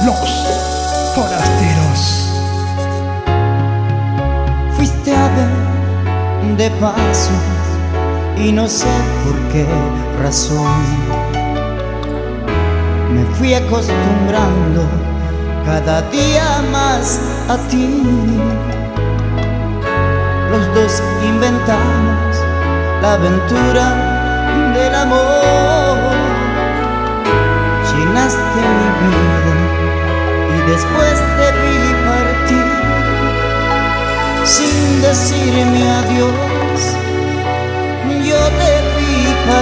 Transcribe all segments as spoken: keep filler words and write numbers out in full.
Los Forasteros. Fuiste a ver de paso y no sé por qué razón me fui acostumbrando cada día más a ti. Los dos inventamos la aventura del amor. Llenaste mi vida y después te vi partir sin decirme adiós. Yo te vi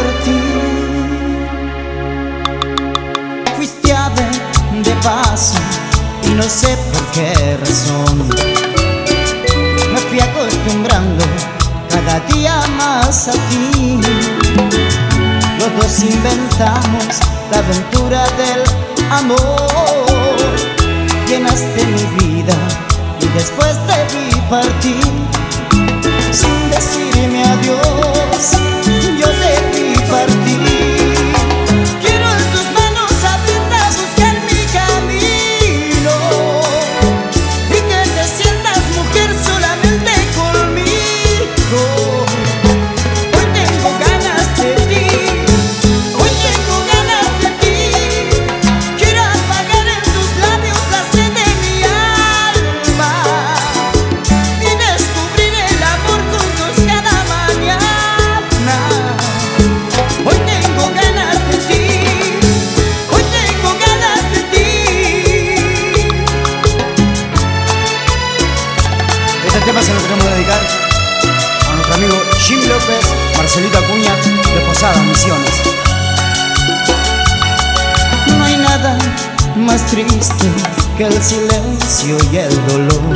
partir. Fuiste a ver de paso y no sé por qué razón me fui acostumbrando cada día más a ti. Los dos inventamos la aventura del amor. Llenaste mi vida y después te vi partir sin decirme adiós. Yo te vi partir. Quiero en tus manos abiertas buscar mi camino y que te sientas mujer solamente conmigo. Hoy tengo ganas de ti, hoy tengo ganas de ti. Quiero apagar en tus labios la sed de mi alma y descubrir el amor juntos cada mañana. Hoy tengo ganas de ti, hoy tengo ganas de ti. Este tema se lo queremos dedicar a nuestro amigo Jimmy López, Marcelito Acuña, de Posadas, Misiones. No hay nada más triste que el silencio y el dolor.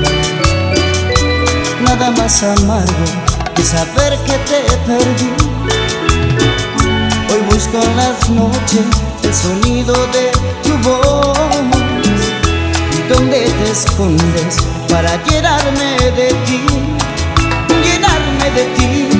Nada más amargo que saber que te perdí. Hoy busco en las noches el sonido de tu voz. ¿Dónde te escondes para llenarme de ti? Llenarme de ti.